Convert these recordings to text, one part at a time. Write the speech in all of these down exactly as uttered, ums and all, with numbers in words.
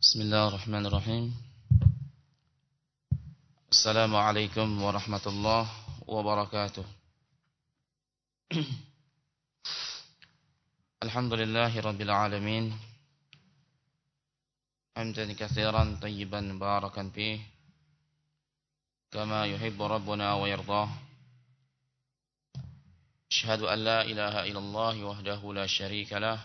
Bismillahirrahmanirrahim. Assalamualaikum warahmatullahi wabarakatuh. Alhamdulillahi rabbil alamin. Hamdan katsiran tayyiban barakan fih kama yuhibbu rabbuna wa yardah. Asyhadu an la ilaha illallah wahdahu la syarika lah.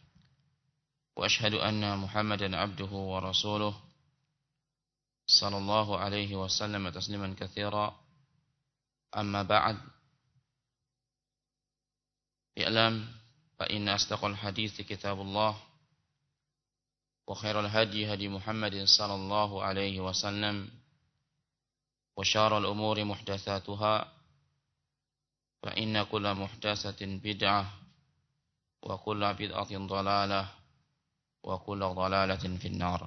وأشهد أن محمدا عبده ورسوله صلى الله عليه وسلم تسليما كثيرا أما بعد اعلم فإن أصدق الحديث كتاب الله وخير الهدي هدي محمد صلى الله عليه وسلم وشر الأمور محدثاتها فإن كل محدثة بدعة وكل بدعة ضلالة wa kullu dhalalatin finnar.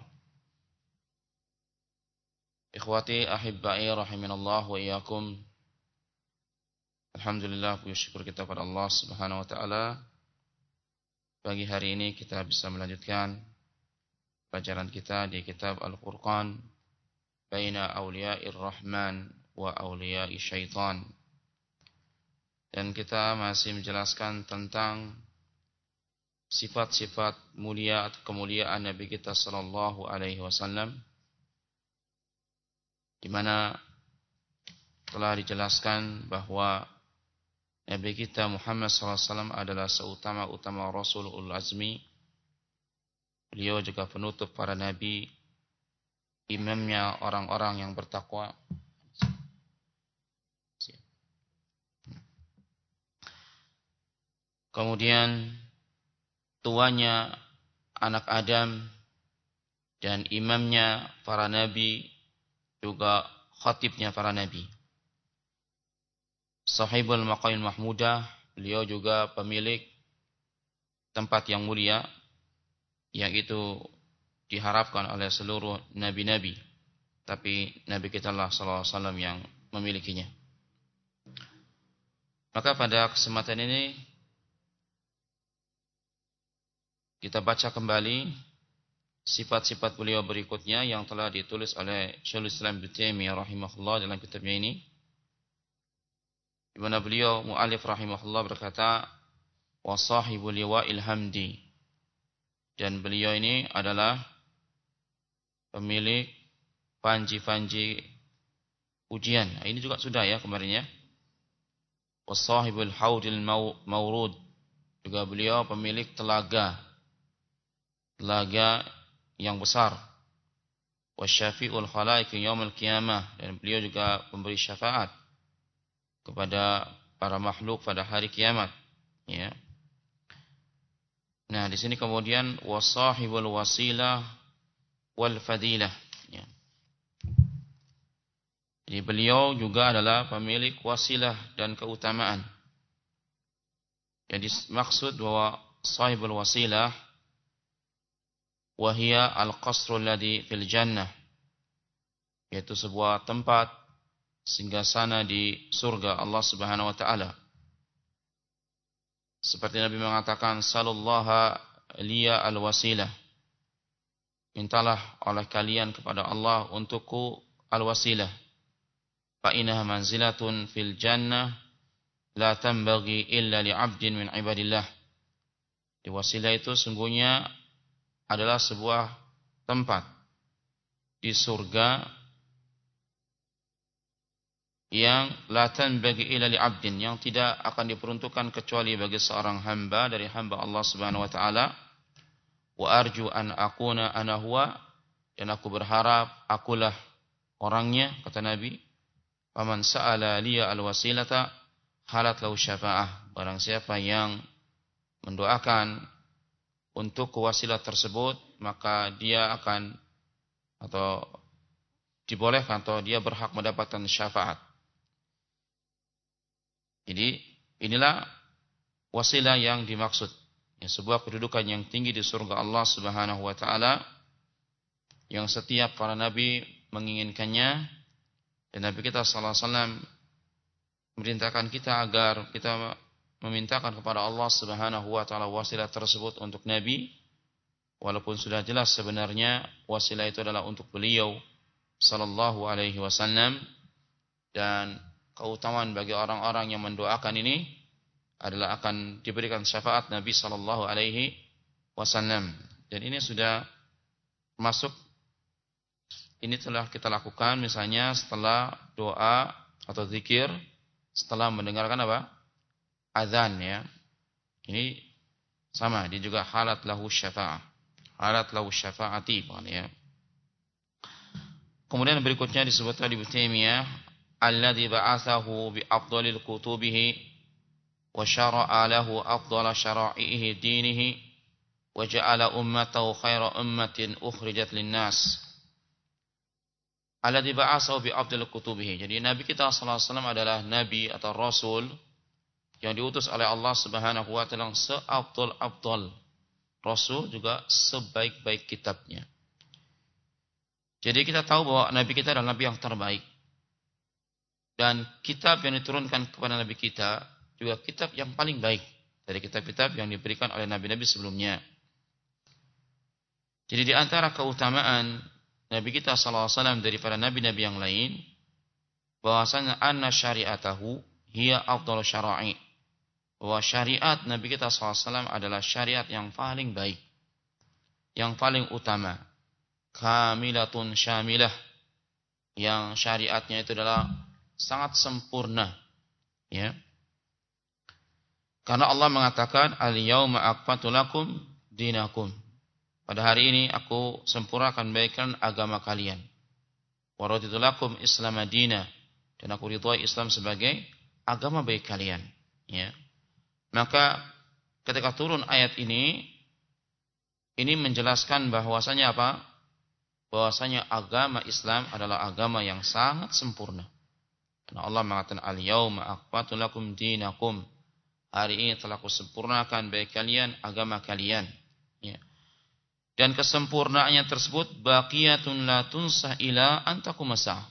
Ikhwati ahibbai rahiminallah wa iyyakum. Alhamdulillah, puji syukur kita pada Allah Subhanahu wa taala. Pagi hari ini kita bisa melanjutkan pelajaran kita di kitab Al-Furqan baina auliya'ir rahman wa auliya'i syaitan. Dan kita masih menjelaskan tentang sifat-sifat mulia atau kemuliaan Nabi kita sallallahu alaihi wasallam, di mana telah dijelaskan bahwa Nabi kita Muhammad sallallahu alaihi wasallam adalah seutama-utama Rasul Ulul Azmi. Beliau juga penutup para nabi, imamnya orang-orang yang bertakwa. Kemudian tuanya anak Adam dan imamnya para nabi, juga khatibnya para nabi. Sahibul maqamil mahmudah, beliau juga pemilik tempat yang mulia yang itu diharapkan oleh seluruh nabi-nabi, tapi Nabi kita Allah sallallahu alaihi wasallam yang memilikinya. Maka pada kesempatan ini kita baca kembali sifat-sifat beliau berikutnya yang telah ditulis oleh Syekhul Islam Ibnu Taimiyah rahimahullah dalam kitabnya ini, di mana beliau muallif rahimahullah berkata, wa sahibul liwa'il hamdi, dan beliau ini adalah pemilik panji-panji ujian. Nah, ini juga sudah ya kemarin ya. Wa sahibul haudil mawrud, juga beliau pemilik telaga telaga yang besar. Wasyafi'ul khalaiqi yaumil qiyamah, dan beliau juga memberi syafaat kepada para makhluk pada hari kiamat, ya. Nah, di sini kemudian wasahibul wasilah wal fadilah, ya. Jadi beliau juga adalah pemilik wasilah dan keutamaan. Jadi maksud bahwa sahibul wasilah wahia al-qasrul ladzi fil jannah, yaitu sebuah tempat singgasana di surga Allah Subhanahu wa taala. Seperti Nabi mengatakan, sallallaha liya al-wasilah, mintalah oleh kalian kepada Allah untukku al-wasilah, fa innaha manzilatun fil jannah la tanbaghi illa li 'abdin min ibadillah. Di wasilah itu sungguhnya adalah sebuah tempat di surga yang la tanbaghi illa li 'abdin, yang tidak akan diperuntukkan kecuali bagi seorang hamba dari hamba Allah Subhanahu wa taala. Wa arju an akuna ana huwa, dan aku berharap akulah orangnya, kata Nabi. Faman sa'ala liya al-wasilata halat lahu syafa'ah, barang siapa yang mendoakan untuk kewasilah tersebut, maka dia akan atau dibolehkan atau dia berhak mendapatkan syafaat. Jadi inilah wasilah yang dimaksud, ya, sebuah kedudukan yang tinggi di surga Allah Subhanahu wa taala, yang setiap para nabi menginginkannya, dan Nabi kita sallallahu alaihi wasallam memerintahkan kita agar kita memintakan kepada Allah Subhanahu wa taala wasilah tersebut untuk nabi, walaupun sudah jelas sebenarnya wasilah itu adalah untuk beliau sallallahu alaihi wasallam, dan keutamaan bagi orang-orang yang mendoakan ini adalah akan diberikan syafaat Nabi sallallahu alaihi wasallam. Dan ini sudah masuk, ini telah kita lakukan misalnya setelah doa atau zikir, setelah mendengarkan apa? Azan, ya. Ini sama, dia juga halat lahu syafa'ah. Halat lahu syafa'ati, ya. Kemudian berikutnya disebutkan di Ibnu Taimiyah, alladzi ba'atsahu bi afdhalil kutubihi wa syara'a lahu afdhala syara'ihi dinihi wa ja'ala ummatahu khaira ummatin ukhrijat lin-nas. Alladzi ba'atsahu bi afdhalil kutubihi. Jadi Nabi kita sallallahu alaihi wasallam adalah nabi atau rasul yang diutus oleh Allah Subhanahu wa taala seafdal-afdal. Rasul juga sebaik-baik kitabnya. Jadi kita tahu bahwa Nabi kita adalah Nabi yang terbaik. Dan kitab yang diturunkan kepada Nabi kita juga kitab yang paling baik dari kitab-kitab yang diberikan oleh Nabi-Nabi sebelumnya. Jadi di antara keutamaan Nabi kita sallallahu alaihi wasallam daripada Nabi-Nabi yang lain, bahwasanya anna syariatahu hiya afdalu syara'i. Bahwa syariat Nabi kita sallallahu alaihi wasallam adalah syariat yang paling baik, yang paling utama. Kamilatun syamilah, yang syariatnya itu adalah sangat sempurna, ya. Karena Allah mengatakan al-yauma akmaltu lakum dinakum. Pada hari ini aku sempurnakan baikkan agama kalian. Wa raditu lakum Islam madina, dan aku ridhoi Islam sebagai agama baik kalian, ya. Maka ketika turun ayat ini, ini menjelaskan bahwasanya apa? Bahwasanya agama Islam adalah agama yang sangat sempurna. Karena Allah mengatakan al-yauma akmaltu lakum dinakum. Hari ini telah kusempurnakan bagi kalian agama kalian. Ya. Dan kesempurnaannya tersebut baqiyatun la tunsah ila antakumasah.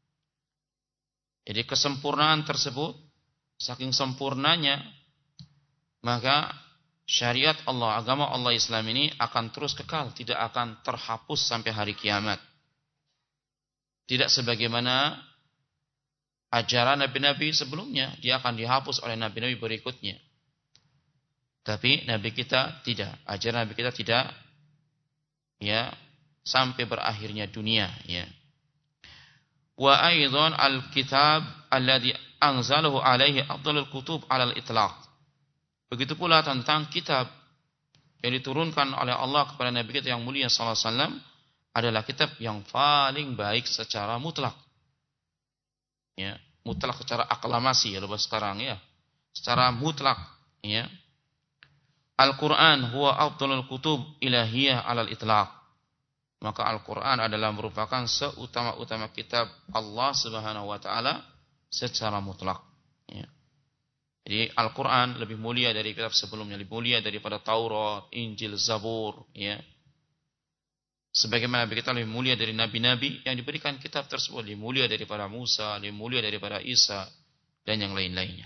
Jadi kesempurnaan tersebut saking sempurnanya, maka syariat Allah, agama Allah Islam ini akan terus kekal, tidak akan terhapus sampai hari kiamat. Tidak sebagaimana ajaran nabi-nabi sebelumnya, dia akan dihapus oleh nabi-nabi berikutnya. Tapi nabi kita tidak, ajaran nabi kita tidak, ya, sampai berakhirnya dunia, ya. Wa aidan al-kitab alladhi anzalahu alaihi afdhalul kutub 'alal itlaq. Begitu pula tentang kitab yang diturunkan oleh Allah kepada Nabi kita yang mulia sallallahu alaihi wasallam adalah kitab yang paling baik secara mutlak. Ya, mutlak secara aklamasi ya lepas sekarang, ya. Secara mutlak, ya. Al-Qur'an huwa afdhalul kutub ilahiyah 'alal itlaq. Maka Al-Qur'an adalah merupakan seutama-utama kitab Allah Subhanahu wa taala secara mutlak, ya. Jadi Al-Quran lebih mulia dari kitab sebelumnya, lebih mulia daripada Taurat, Injil, Zabur, ya. Sebagaimana kita lebih mulia dari nabi-nabi yang diberikan kitab tersebut, lebih mulia daripada Musa, lebih mulia daripada Isa, dan yang lain-lainnya.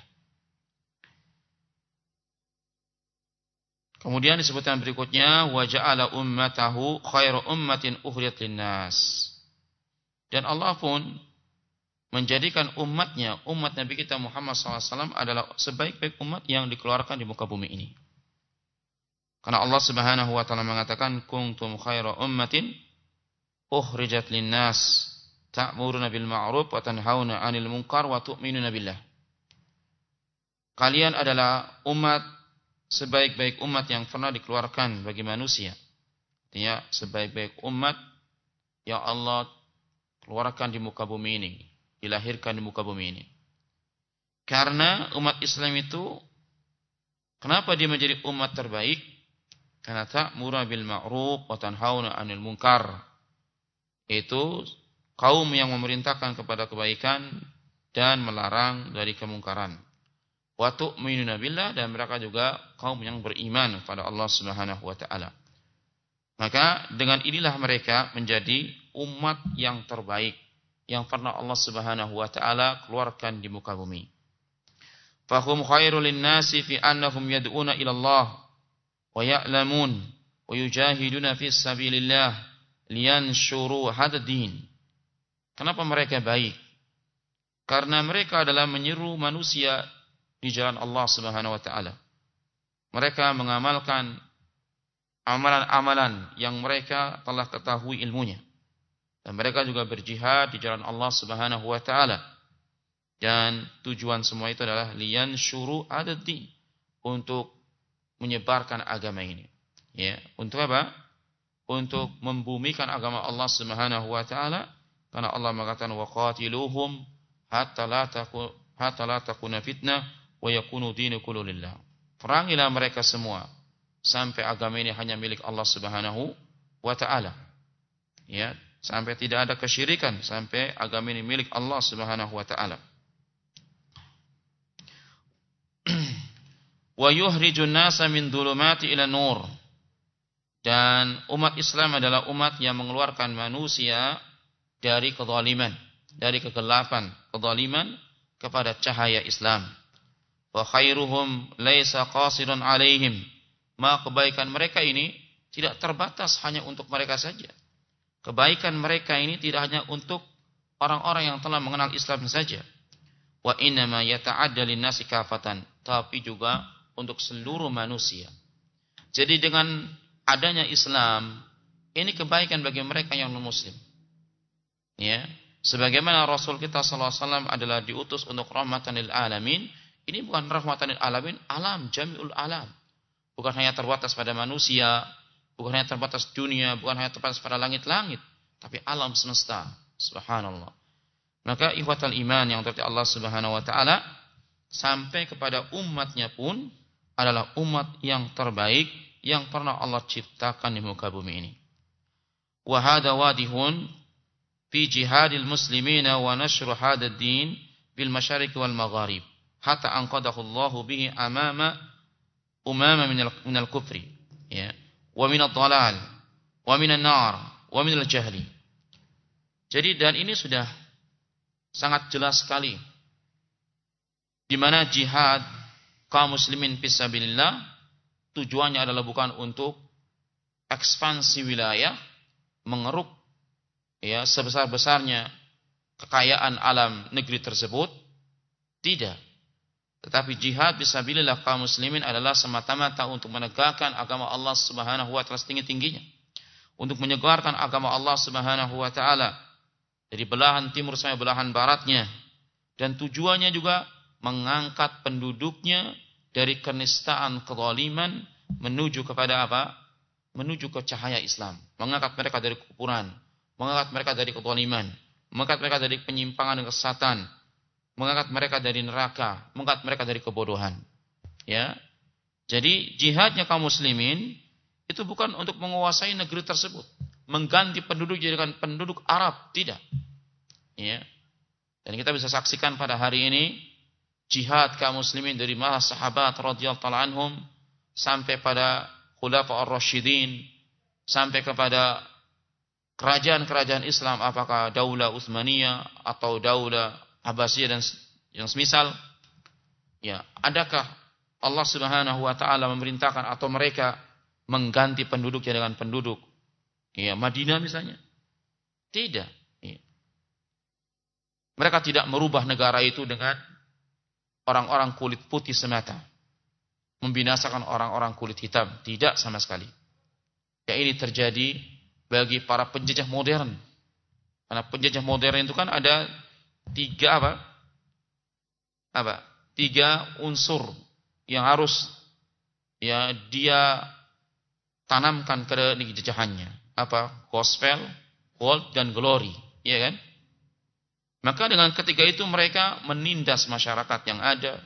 Kemudian disebutkan berikutnya, wa ja'ala ummatahu khairu ummatin ukhrijat linnas. Dan Allah pun menjadikan umatnya, umat Nabi kita Muhammad sallallahu alaihi wasallam adalah sebaik-baik umat yang dikeluarkan di muka bumi ini. Karena Allah Subhanahu wa taala mengatakan kuntum khaira ummatin ukhrijat linnas ta'muruna bil ma'ruf wa tanhauna 'anil munkar wa tu'minuna billah. Kalian adalah umat, sebaik-baik umat yang pernah dikeluarkan bagi manusia. Artinya sebaik-baik umat yang Allah keluarkan di muka bumi ini, dilahirkan di muka bumi ini. Karena umat Islam itu, kenapa dia menjadi umat terbaik? Karena ta'muruna bil ma'ruf wa tanhauna 'anil munkar. Itu kaum yang memerintahkan kepada kebaikan dan melarang dari kemungkaran. Wa tu'minuna billah, dan mereka juga kaum yang beriman kepada Allah Subhanahu wa taala. Maka dengan inilah mereka menjadi umat yang terbaik yang pernah Allah Subhanahu wa taala keluarkan di muka bumi. Fahum khairul linnasi fi annahum yad'una ila Allah wa ya'lamun wa yujahiduna fi sabilillah liyanshuru hadzal-din. Kenapa mereka baik? Karena mereka adalah menyeru manusia di jalan Allah Subhanahu wa taala. Mereka mengamalkan amalan-amalan yang mereka telah ketahui ilmunya. Dan mereka juga berjihad di jalan Allah Subhanahu wa taala. Dan tujuan semua itu adalah liyanshuru hadzal-din, untuk menyebarkan agama ini. Ya, untuk apa? Untuk membumikan agama Allah Subhanahu wa taala, karena Allah mengatakan waqatiluhum hatta la takun hatta la takuna fitnah wa yakunu dinu kullu lillah. Perangilah mereka semua sampai agama ini hanya milik Allah Subhanahu wa taala. Ya, sampai tidak ada kesyirikan, sampai agama ini milik Allah Subhanahu wa taala. Wa yuhrijun nasa min dhulumati ila nur. Dan umat Islam adalah umat yang mengeluarkan manusia dari kezaliman, dari kegelapan kezaliman kepada cahaya Islam. Wa khairuhum laisa qasirun alaihim. Maka kebaikan mereka ini tidak terbatas hanya untuk mereka saja. Kebaikan mereka ini tidak hanya untuk orang-orang yang telah mengenal Islam saja. Wa innama yata'adda lin-nasi kafatan, tapi juga untuk seluruh manusia. Jadi dengan adanya Islam, ini kebaikan bagi mereka yang non-muslim. Ya, sebagaimana Rasul kita sallallahu alaihi wasallam adalah diutus untuk rahmatan lil alamin, ini bukan rahmatan lil alamin, alam, jami'ul alam. Bukan hanya terbatas pada manusia, bukan hanya terbatas dunia, bukan hanya terbatas pada langit-langit, tapi alam semesta. Subhanallah. Maka ikhwatal iman yang terhormat Allah Subhanahu wa taala, sampai kepada umatnya pun adalah umat yang terbaik yang pernah Allah ciptakan di muka bumi ini. Wa hada wadihun fi jihadil muslimina wa nashru hadzal din bil masyariq wal magharib hatta anqadahu Allah bihi amama umama min al kufri, ya, wa min ad-dhalal wa min an-nar wa min al-jahli. Jadi dan ini sudah sangat jelas sekali di mana jihad kaum muslimin fisabilillah tujuannya adalah bukan untuk ekspansi wilayah, mengeruk ya sebesar-besarnya kekayaan alam negeri tersebut, tidak. Tetapi jihad fisabilillah kaum muslimin adalah semata-mata untuk menegakkan agama Allah Subhanahu wa taala setinggi-tingginya, untuk menyegarkan agama Allah Subhanahu wa taala dari belahan timur sampai belahan baratnya, dan tujuannya juga mengangkat penduduknya dari kenistaan kezaliman menuju kepada apa? Menuju ke cahaya Islam. Mengangkat mereka dari kekufuran, mengangkat mereka dari kezaliman, mengangkat mereka dari penyimpangan dan kesesatan, mengangkat mereka dari neraka, mengangkat mereka dari kebodohan. Ya. Jadi jihadnya kaum muslimin itu bukan untuk menguasai negeri tersebut, mengganti penduduk dengan penduduk Arab, tidak. Ya. Dan kita bisa saksikan pada hari ini jihad kaum muslimin dari masa sahabat radhiyallahu ta'ala anhum sampai pada khulafa ar-rasyidin, sampai kepada kerajaan-kerajaan Islam, apakah Daulah Utsmaniyah atau Daulah Abbasiyah dan yang semisal. Ya, adakah Allah Subhanahu wa taala memerintahkan atau mereka mengganti penduduknya dengan penduduk ya Madinah misalnya? Tidak. Ya. Mereka tidak merubah negara itu dengan orang-orang kulit putih semata, membinasakan orang-orang kulit hitam, tidak sama sekali. Ya, ini terjadi bagi para penjajah modern. Karena penjajah modern itu kan ada tiga apa? Apa? Tiga unsur yang harus ya dia tanamkan ke negeri jajahannya. Apa? Gospel, gold, dan glory, ya kan? Maka dengan ketiga itu mereka menindas masyarakat yang ada,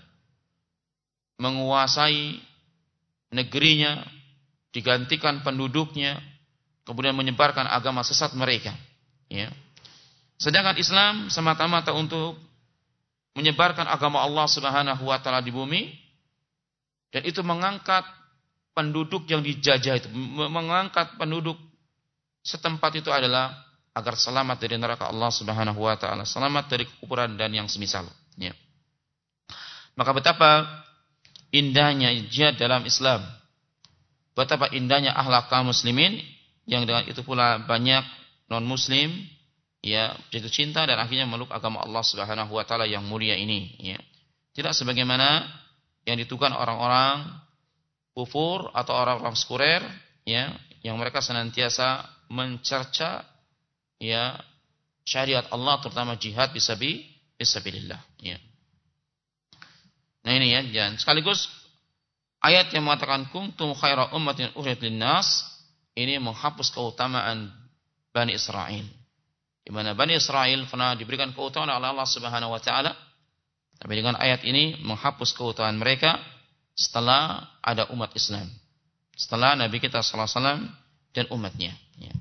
menguasai negerinya, digantikan penduduknya, kemudian menyebarkan agama sesat mereka. Ya. Sedangkan Islam semata-mata untuk menyebarkan agama Allah Subhanahu wa taala di bumi, dan itu mengangkat penduduk yang dijajah itu, mengangkat penduduk setempat itu adalah agar selamat dari neraka Allah Subhanahu wa taala, selamat dari kekufuran dan yang semisal. Ya. Maka betapa indahnya jihad dalam Islam. betapa indahnya akhlak kaum muslimin yang dengan itu pula banyak non muslim ya jatuh cinta dan akhirnya meluk agama Allah Subhanahu wa taala yang mulia ini ya. Tidak sebagaimana yang ditukan orang-orang kufur atau orang-orang sekurer ya yang mereka senantiasa mencerca ya syariat Allah terutama jihad bisabi fisabilillah ya. Nah ini ya, dan sekaligus ayat yang mengatakan kuntum khaira ummatin ukhrijat linnas ini menghapus keutamaan Bani Israel. Di mana Bani Israel pernah diberikan keutamaan oleh Allah Subhanahu wa taala. Tapi dengan ayat ini menghapus keutamaan mereka setelah ada umat Islam. Setelah Nabi kita sallallahu alaihi wasallam dan umatnya ya.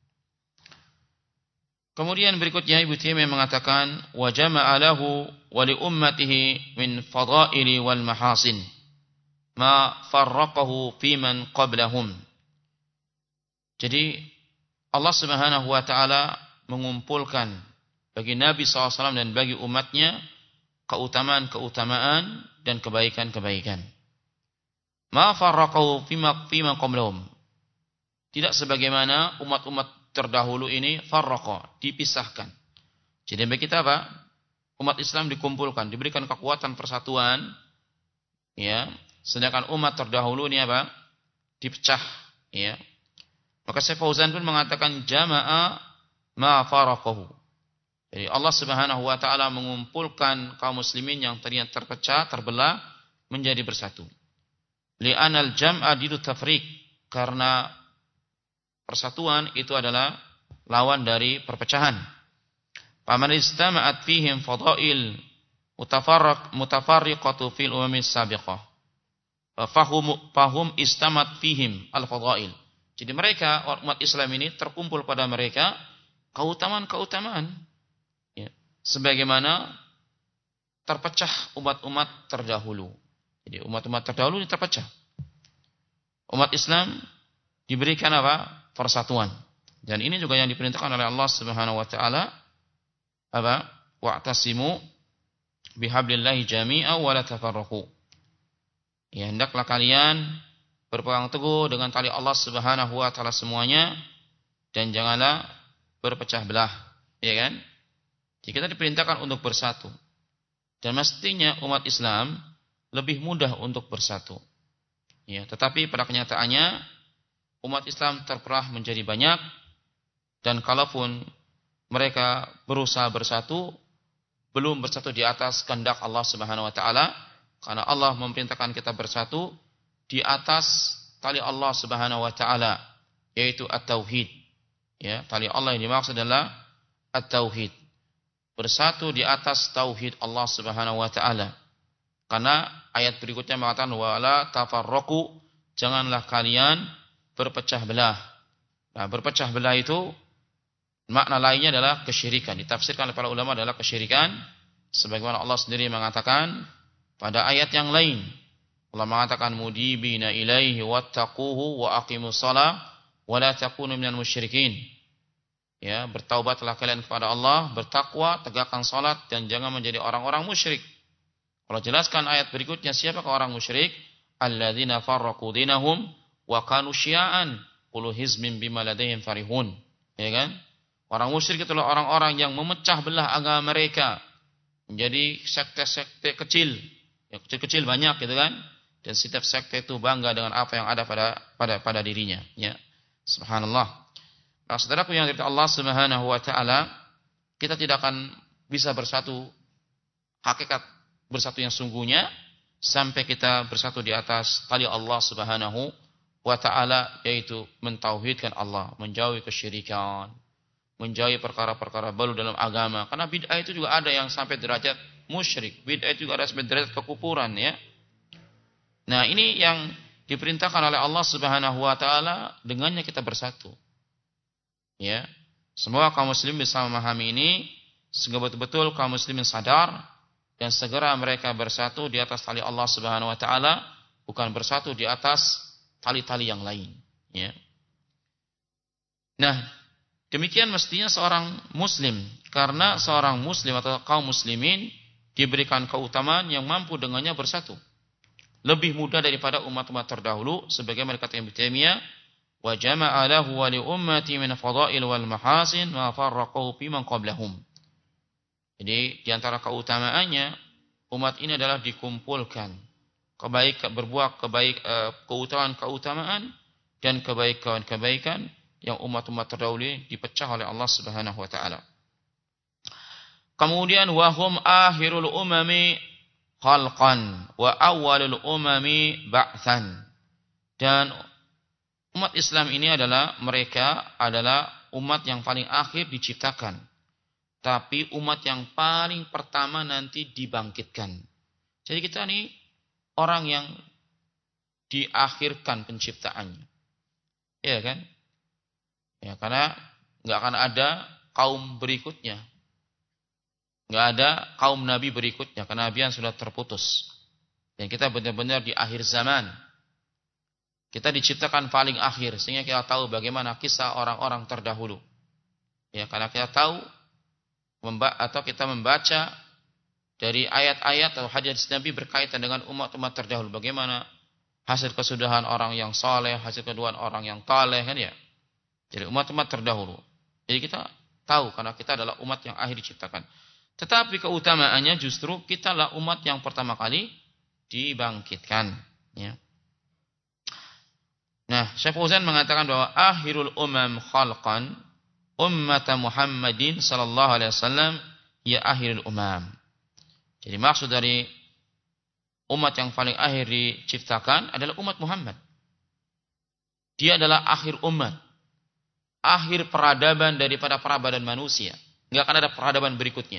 Kemudian berikutnya Ibnu Taimiyah mengatakan wa jama'a lahu wa li ummatihi min fadaili wal mahasin ma farraqahu fi man qablahum. Jadi Allah Subhanahu wa taala mengumpulkan bagi Nabi sallallahu alaihi wasallam dan bagi umatnya keutamaan-keutamaan dan kebaikan-kebaikan. Ma farraqahu fi ma fi man qablahum. Tidak sebagaimana umat-umat terdahulu ini farraqa, dipisahkan. Jadi bagi kita apa? Umat Islam dikumpulkan, diberikan kekuatan persatuan, ya. Sedangkan umat terdahulu ini apa? Dipecah, ya. Maka Syekh Fauzan pun mengatakan jama'a ma faraqahu. Jadi Allah Subhanahu wa taala mengumpulkan kaum muslimin yang tadinya terpecah, terbelah menjadi bersatu. Li'anal jam'a didu tafriq, karena persatuan itu adalah lawan dari perpecahan. Faman istama'at fihim fadail mutafarriq mutafarriqatu fil umamis sabiqah. Fahum fahum istamat fihim al-fadail. Jadi mereka umat Islam ini terkumpul pada mereka keutamaan-keutamaan ya, sebagaimana terpecah umat-umat terdahulu. Jadi umat-umat terdahulu ini terpecah. Umat Islam diberikan apa? Persatuan. Dan ini juga yang diperintahkan oleh Allah Subhanahu wa taala apa? Wa'tasimu bihablillahi jami'a wa la tafarraqu. Ya, hendaklah kalian berpegang teguh dengan tali Allah Subhanahu wa taala semuanya dan janganlah berpecah belah, ya kan? Jadi kita diperintahkan untuk bersatu. Dan mestinya umat Islam lebih mudah untuk bersatu. Ya, tetapi pada kenyataannya umat Islam terperah menjadi banyak dan kalaupun mereka berusaha bersatu belum bersatu di atas kehendak Allah Subhanahu wa taala karena Allah memerintahkan kita bersatu di atas tali Allah Subhanahu wa taala yaitu at-tauhid. Ya, tali Allah yang dimaksud adalah at-tauhid. Bersatu di atas tauhid Allah Subhanahu wa taala. Karena ayat berikutnya mengatakan wala tafarraqu, janganlah kalian berpecah belah. Nah, berpecah belah itu makna lainnya adalah kesyirikan. Ditafsirkan oleh para ulama adalah kesyirikan sebagaimana Allah sendiri mengatakan pada ayat yang lain. Allah mengatakan mudibina ilaihi wattaquhu wa aqimus shalah wa la takunu minal musyrikin. Ya, bertaubatlah kalian kepada Allah, bertakwa, tegakkan salat dan jangan menjadi orang-orang musyrik. Kalau jelaskan ayat berikutnya siapakah orang musyrik? Alladzina farraqu dinahum wa kanu syia'an qulu hizmin bima ladaihim farihun. Ya kan? Orang musyrik itulah orang-orang yang memecah belah agama mereka menjadi sekte-sekte kecil. Ya, kecil-kecil banyak gitu kan? Dan setiap sekte itu bangga dengan apa yang ada pada pada pada dirinya, ya. Subhanallah. Nah, saudaraku yang dirahmati Allah Subhanahu wa taala, kita tidak akan bisa bersatu hakikat bersatu yang sungguhnya sampai kita bersatu di atas tali Allah Subhanahu wa ta'ala, yaitu mentauhidkan Allah, menjauhi kesyirikan, menjauhi perkara-perkara baru dalam agama. Karena bid'ah itu juga ada yang sampai derajat musyrik, bid'ah itu juga ada sampai derajat kekufuran, ya. Nah, ini yang diperintahkan oleh Allah Subhanahu wa ta'ala, dengannya kita bersatu. Ya. Semoga kaum muslim bisa memahami ini, sehingga betul-betul kaum muslimin sadar dan segera mereka bersatu di atas tali Allah Subhanahu wa ta'ala, bukan bersatu di atas tali-tali yang lain, ya. Nah, demikian mestinya seorang muslim, karena seorang muslim atau kaum muslimin diberikan keutamaan yang mampu dengannya bersatu. lebih mudah daripada umat-umat terdahulu, sebagaimana kata Ibnu Taimiyah, wa jama'a lahu wa li ummati min fadail wal mahasin ma farraqu fi man qablahum. Jadi di antara keutamaannya umat ini adalah dikumpulkan kebaikan, berbuat kebaik keutamaan-keutamaan dan kebaikan-kebaikan yang umat-umat terdahulu dipecah oleh Allah Subhanahu wa taala. Kemudian wahum akhirul umami khalqan wa awwalul umami ba'tsan. Dan umat Islam ini adalah, mereka adalah umat yang paling akhir diciptakan, tapi umat yang paling pertama nanti dibangkitkan. Jadi kita ini orang yang diakhirkan penciptaannya. Iya kan? Ya, karena nggak akan ada kaum berikutnya. Nggak ada kaum nabi berikutnya, karena nabian sudah terputus. Dan kita benar-benar di akhir zaman. Kita diciptakan paling akhir, sehingga kita tahu bagaimana kisah orang-orang terdahulu. Ya, karena kita tahu atau kita membaca dari ayat-ayat atau hadis Nabi berkaitan dengan umat-umat terdahulu, bagaimana hasil kesudahan orang yang saleh, hasil keduaan orang yang taleh, kan ya. Jadi umat-umat terdahulu. Jadi kita tahu karena kita adalah umat yang akhir diciptakan. Tetapi keutamaannya justru kitalah umat yang pertama kali dibangkitkan. Ya. Nah, Syekh Fauzan mengatakan bahwa akhirul umam khalqan ummat Muhammadin sallallahu alaihi wasallam ya akhirul umam. Jadi maksud dari umat yang paling akhir diciptakan adalah umat Muhammad. Dia adalah akhir umat. Akhir peradaban daripada peradaban manusia. Enggak akan ada peradaban berikutnya.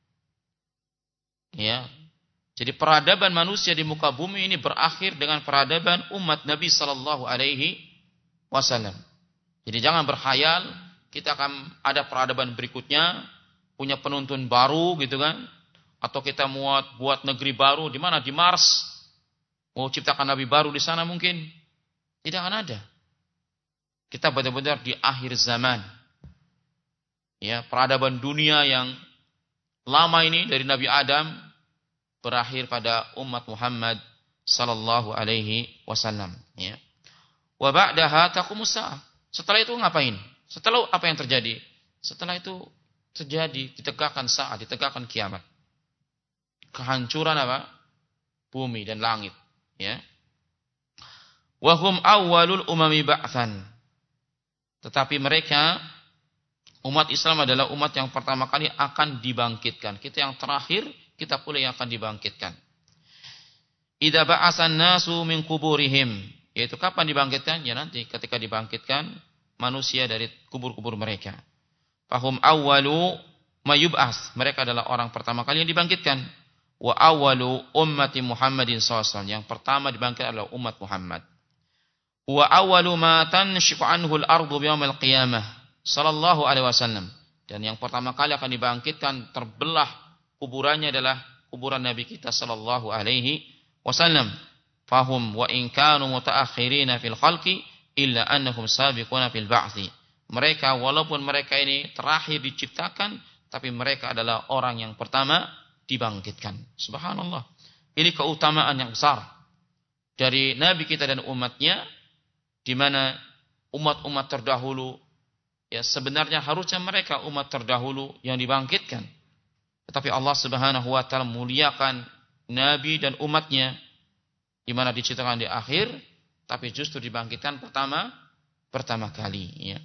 Ya. Jadi peradaban manusia di muka bumi ini berakhir dengan peradaban umat Nabi sallallahu alaihi wasallam. Jadi jangan berkhayal kita akan ada peradaban berikutnya, punya penuntun baru gitu kan? Atau kita mau buat negeri baru di mana? Di Mars. Mau ciptakan nabi baru di sana mungkin? Tidak akan ada. Kita benar-benar di akhir zaman. Ya, peradaban dunia yang lama ini dari Nabi Adam berakhir pada umat Muhammad sallallahu alaihi wasallam, ya. Wa ba'daha taqumus saah. Setelah itu ngapain? Setelah apa yang terjadi? Setelah itu terjadi ditegakkan saat, ditegakkan kiamat. Kehancuran apa? Bumi dan langit, ya. Wa hum awwalul umami ba'tsan. Tetapi mereka umat Islam adalah umat yang pertama kali akan dibangkitkan. Kita yang terakhir, kita pula yang akan dibangkitkan. Idza ba'asan nasu min kuburihim, yaitu kapan dibangkitkan? Ya nanti ketika dibangkitkan manusia dari kubur-kubur mereka. Fahum awwalu mayub'as, mereka adalah orang pertama kali yang dibangkitkan. Wa awwalu ummati Muhammadin sallallahu alaihi wasallam, yang pertama dibangkitkan adalah umat Muhammad. Wa awwalu ma tanshiqu anhu al-ardu biyaumil qiyamah sallallahu alaihi wasallam, dan yang pertama kali akan dibangkitkan terbelah kuburannya adalah kuburan Nabi kita sallallahu alaihi wasallam. Fahum wa in kanu mutaakhirina fil khalqi illa annahum sabiquna fil ba'thi. Mereka walaupun mereka ini terakhir diciptakan, tapi mereka adalah orang yang pertama dibangkitkan. Subhanallah. Ini keutamaan yang besar dari Nabi kita dan umatnya, di mana umat-umat terdahulu ya sebenarnya harusnya mereka umat terdahulu yang dibangkitkan. Tetapi Allah Subhanahu wa taala muliakan Nabi dan umatnya, di mana diciptakan di akhir, tapi justru dibangkitkan pertama pertama kali, ya.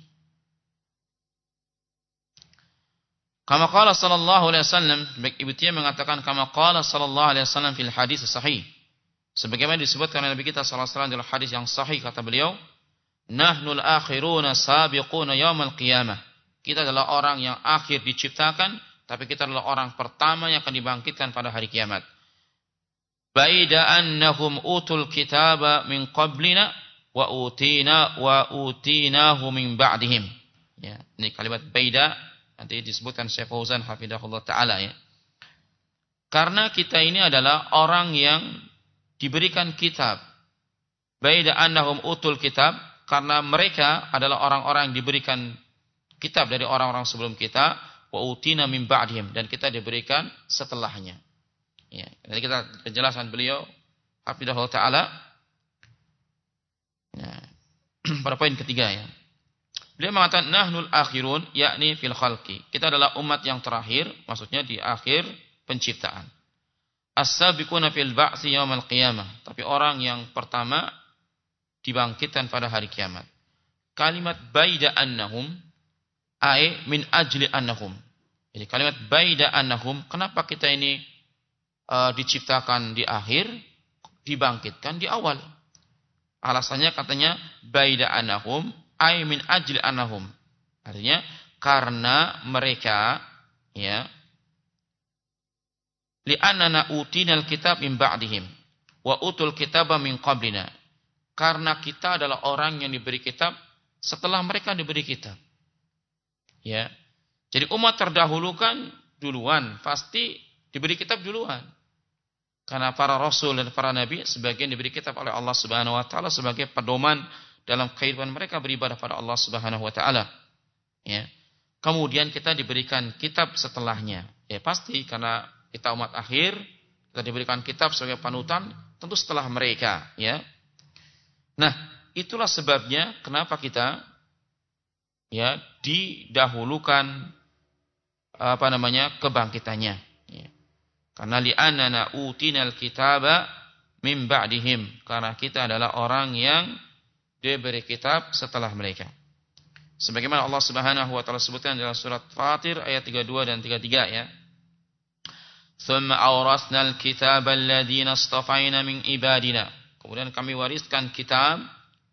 Kama qala sallallahu alaihi wasallam, baik Ibnu Taimiyah mengatakan kama qala sallallahu alaihi wasallam fil hadis sahih. Sebagaimana disebutkan oleh Nabi kita sallallahu alaihi wasallam dalam hadis yang sahih, kata beliau, "Nahnul akhiruna sabiquna yaumal qiyamah." Kita adalah orang yang akhir diciptakan, tapi kita adalah orang pertama yang akan dibangkitkan pada hari kiamat. Baida annahum utul kitaba min qablina wa utina wa utinahu min ba'dihim. Ya, ini kalimat baida nanti disebutkan Syekh Fauzan hafizahullah taala, ya. Karena kita ini adalah orang yang diberikan kitab. Baida annahum utul kitab, karena mereka adalah orang-orang yang diberikan kitab dari orang-orang sebelum kita, wa utina min ba'dihim, dan kita diberikan setelahnya. Ya, nanti kita penjelasan beliau hafizahullah taala, ya, pada poin ketiga ya. Beliau mengatakan nahnul akhirun, yakni fil khalqi. Kita adalah umat yang terakhir, maksudnya di akhir penciptaan. As-sabiquna fil ba'tsi yaumil qiyamah. Tapi orang yang pertama dibangkitkan pada hari kiamat. Kalimat baida annahum ai min ajli annahum. Jadi kalimat baida annahum, kenapa kita ini uh, diciptakan di akhir, dibangkitkan di awal? Alasannya katanya baida annahum ai min ajli annahum. Artinya karena mereka ya li'annana utinal kitab min ba'dihim wa utul kitaba min qablina. Karena kita adalah orang yang diberi kitab setelah mereka diberi kitab. Ya. Jadi umat terdahulu kan duluan, pasti diberi kitab duluan. Karena para rasul dan para nabi sebagian diberi kitab oleh Allah Subhanahu wa taala sebagai pedoman dalam kehidupan mereka beribadah pada Allah Subhanahu wa taala. Ya. Kemudian kita diberikan kitab setelahnya. Ya pasti karena kita umat akhir, kita diberikan kitab sebagai panutan tentu setelah mereka, ya. Nah, itulah sebabnya kenapa kita ya didahulukan apa namanya kebangkitannya. Ya. Karena li'annana utinal kitaba min ba'dihim, karena kita adalah orang yang diberi kitab setelah mereka. Sebagaimana Allah Subhanahu wa taala sebutkan dalam surat Fatir ayat tiga puluh dua dan tiga puluh tiga ya. Tsumma awrasnal kitaba alladziina istafaina min ibadina. Kemudian kami wariskan kitab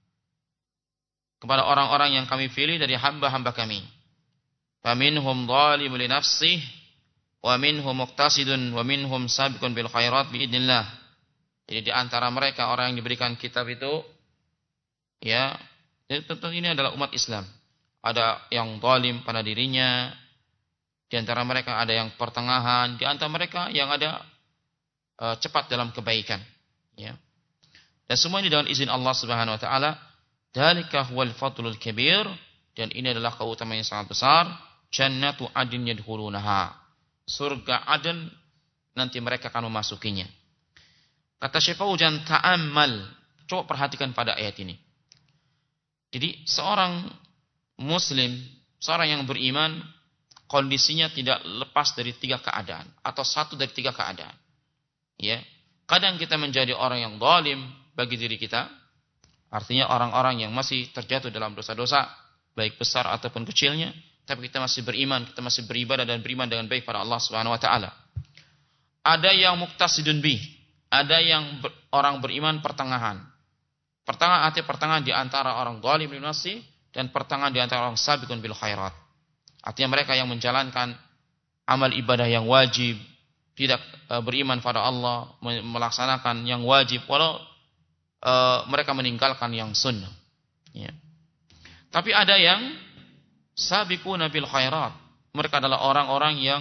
kepada orang-orang yang kami pilih dari hamba-hamba kami. Faminhum zalimun li nafsihi wa minhum muqtasidun wa minhum sabiqun bil khairat biidznillah. Jadi di antara mereka orang yang diberikan kitab itu ya, tentu ini adalah umat Islam. Ada yang zalim pada dirinya, di antara mereka ada yang pertengahan, di antara mereka yang ada uh, cepat dalam kebaikan, ya. Dan semua ini dengan izin Allah Subhanahu wa taala. Dzalika huwal fadlul kabir, dan ini adalah keutamaan yang sangat besar. Jannatu adn yadkhulunaha. Surga Aden nanti mereka akan memasukinya. Kata Syekh Fauzan, ta'ammal. Coba perhatikan pada ayat ini. Jadi seorang muslim, seorang yang beriman, kondisinya tidak lepas dari tiga keadaan atau satu dari tiga keadaan. Ya, kadang kita menjadi orang yang zalim bagi diri kita, artinya orang-orang yang masih terjatuh dalam dosa-dosa, baik besar ataupun kecilnya, tapi kita masih beriman, kita masih beribadah dan beriman dengan baik pada Allah Subhanahu wa taala. Ada yang muqtasidun bih, ada yang ber, orang beriman pertengahan. Pertengahan artinya pertengahan di antara orang zalim bin nafsi dan pertengahan di antara orang sabiqun bil khairat. Artinya mereka yang menjalankan amal ibadah yang wajib, tidak uh, beriman pada Allah, melaksanakan yang wajib walau uh, mereka meninggalkan yang sunnah. Ya. Tapi ada yang sabiquna bil khairat. Mereka adalah orang-orang yang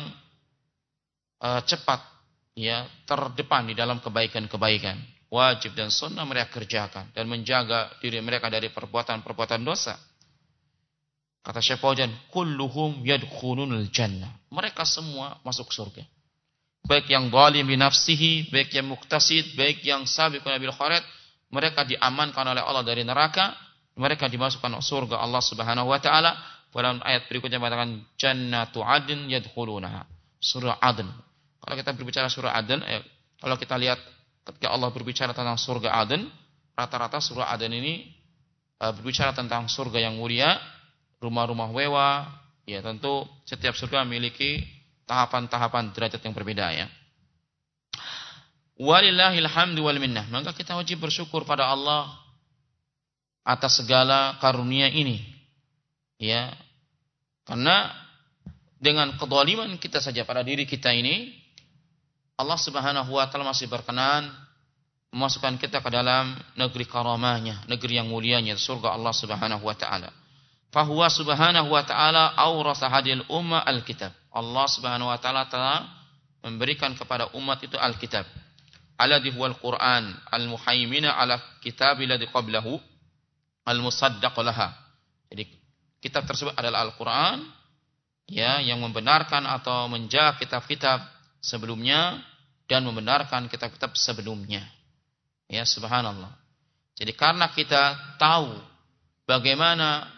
uh, cepat ya, terdepan di dalam kebaikan-kebaikan. Wajib dan sunnah mereka kerjakan dan menjaga diri mereka dari perbuatan-perbuatan dosa. Kata Syekh Fauzan, kulluhum yadkhulunul jannah. Mereka semua masuk surga. Baik yang zalim bi nafsihi, baik yang muqtasid, baik yang sabiqun bil khairat, mereka diamankan oleh Allah dari neraka, mereka dimasukkan surga Allah Subhanahu wa taala. Dalam ayat berikutnya mengatakan jannatu adn yadkhulunaha. Surah Adn. Kalau kita berbicara surah Adn, eh, kalau kita lihat ketika Allah berbicara tentang surga Adn, rata-rata surah Adn ini uh, berbicara tentang surga yang mulia, rumah-rumah mewah, ya tentu setiap surga memiliki tahapan-tahapan derajat yang berbeda ya. Walillahil hamdu wal minnah. Maka kita wajib bersyukur pada Allah atas segala karunia ini. Ya. Karena dengan kezaliman kita saja pada diri kita ini, Allah Subhanahu wa taala masih berkenan memasukkan kita ke dalam negeri karamahnya, negeri yang mulianya, surga Allah Subhanahu wa taala. Fahuwa Subhanahu wa taala awrasa hadil umma alkitab. Allah Subhanahu wa taala telah memberikan kepada umat itu alkitab. Alladhi huwal Qur'an al-muhaimina ala kitabil ladzi qablahu al-musaddaq laha. Jadi kitab tersebut adalah Al-Qur'an ya, yang membenarkan atau menjaga kitab-kitab sebelumnya dan membenarkan kitab-kitab sebelumnya. Ya, subhanallah. Jadi karena kita tahu bagaimana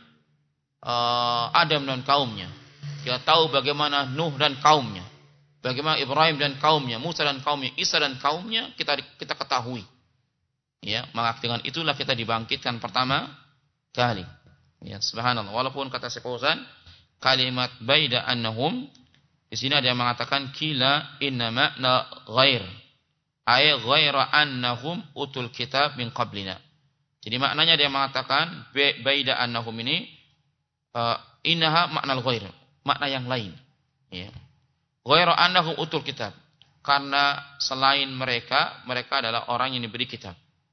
uh, Adam dan kaumnya, kita tahu bagaimana Nuh dan kaumnya, bagaimana Ibrahim dan kaumnya, Musa dan kaumnya, Isa dan kaumnya, kita kita ketahui. Ya, maka dengan itulah kita dibangkitkan pertama kali. Ya, subhanallah. Walaupun kata Syekh Fauzan, kalimat baida annahum, di sini ada yang mengatakan kila inna ma'na ghair. Ay ghaira annahum utul kitab min qablina. Jadi maknanya dia mengatakan baida annahum ini uh, innaha makna ghair, makna yang lain. Ya. Ghaira annahum utul kitab. Karena selain mereka, mereka adalah orang yang diberi kitab.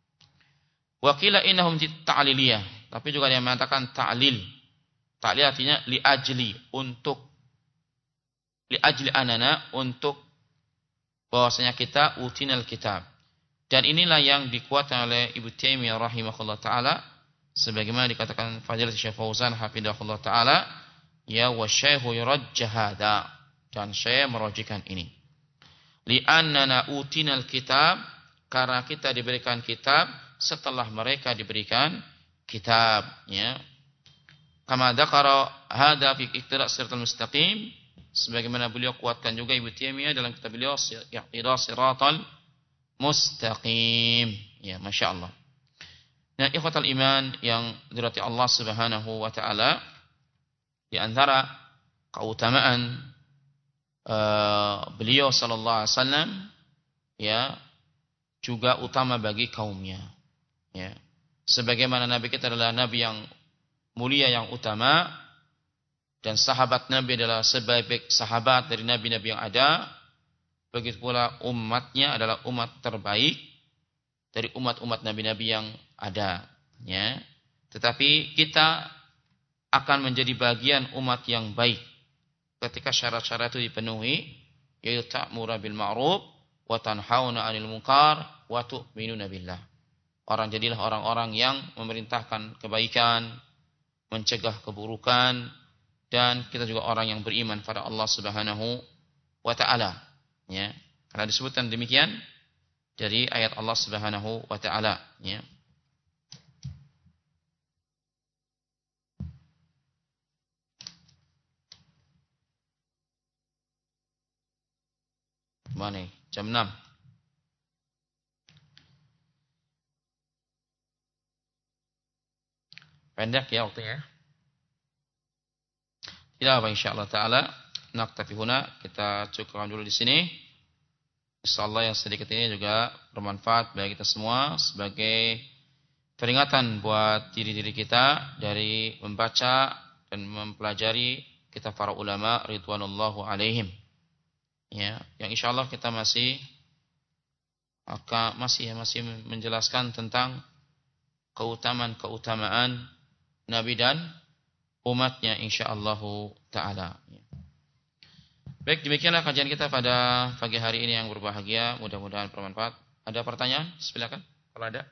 Wa qila innahum ta'liliyah, tapi juga dia mengatakan ta'lil. Ta'lil artinya li ajli, untuk li ajli anana, untuk bahwasanya kita utinal kitab. Dan inilah yang dikuatkan oleh Ibnu Taimiyah rahimahullah taala, sebagaimana dikatakan Fadilatul Syekh Fauzan hafizahullah taala, ya wa syaihu yurajjah hada, dan saya merujukkan ini. Li annana utinal kitab, karena kita diberikan kitab setelah mereka diberikan kitab, ya. Kama dzakara hada fi iqtida' siratal mustaqim, sebagaimana beliau kuatkan juga Ibnu Taimiyah dalam kitab beliau Iqtida' Siratal Mustaqim. Ya, Masya Allah. Nah, ikhwatal iman yang dirahmati Allah Subhanahu wa taala, di antara keutamaan uh, beliau sallallahu alaihi wasallam, ya, juga utama bagi kaumnya. Ya. Sebagaimana nabi kita adalah nabi yang mulia, yang utama, dan sahabat Nabi adalah sebaik sahabat dari nabi-nabi yang ada, begitu pula umatnya adalah umat terbaik dari umat-umat nabi-nabi yang ada, ya. Tetapi kita akan menjadi bagian umat yang baik ketika syarat-syarat itu dipenuhi, yaitu ta'muru bil ma'ruf wa tanhauna 'anil munkar wa tu'minuna billah. Orang jadilah orang-orang yang memerintahkan kebaikan, mencegah keburukan, dan kita juga orang yang beriman pada Allah Subhanahu wa taala. Ya, karena disebutkan demikian dari ayat Allah Subhanahu wa taala, ya. Mana? Jam enam. Pendek ya waktunya. Tidak apa, insyaallah taala naktafi huna, kita cukupkan dulu di sini. Insyaallah yang sedikit ini juga bermanfaat bagi kita semua sebagai peringatan buat diri-diri kita dari membaca dan mempelajari kitab para ulama ridwanullahu alaihim. Ya, yang insyaallah kita masih akan masih ya, masih menjelaskan tentang keutamaan-keutamaan Nabi dan umatnya insyaallah taala. Baik, demikianlah kajian kita pada pagi hari ini yang berbahagia, mudah-mudahan bermanfaat. Ada pertanyaan? Silakan kalau ada.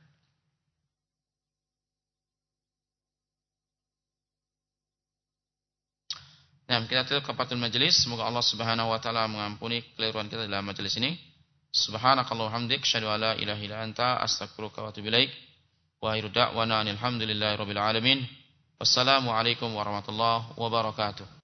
Nah, kita tutup kafatul majelis. Semoga Allah Subhanahu wa taala mengampuni kekeliruan kita dalam majelis ini. Subhanakallahumma hamdik, asyhadu an la ilaha illa anta, astaghfiruka wa atubu ilaik. Wa akhiru da'wana alhamdulillahi rabbil alamin. Wassalamu alaikum warahmatullahi wabarakatuh.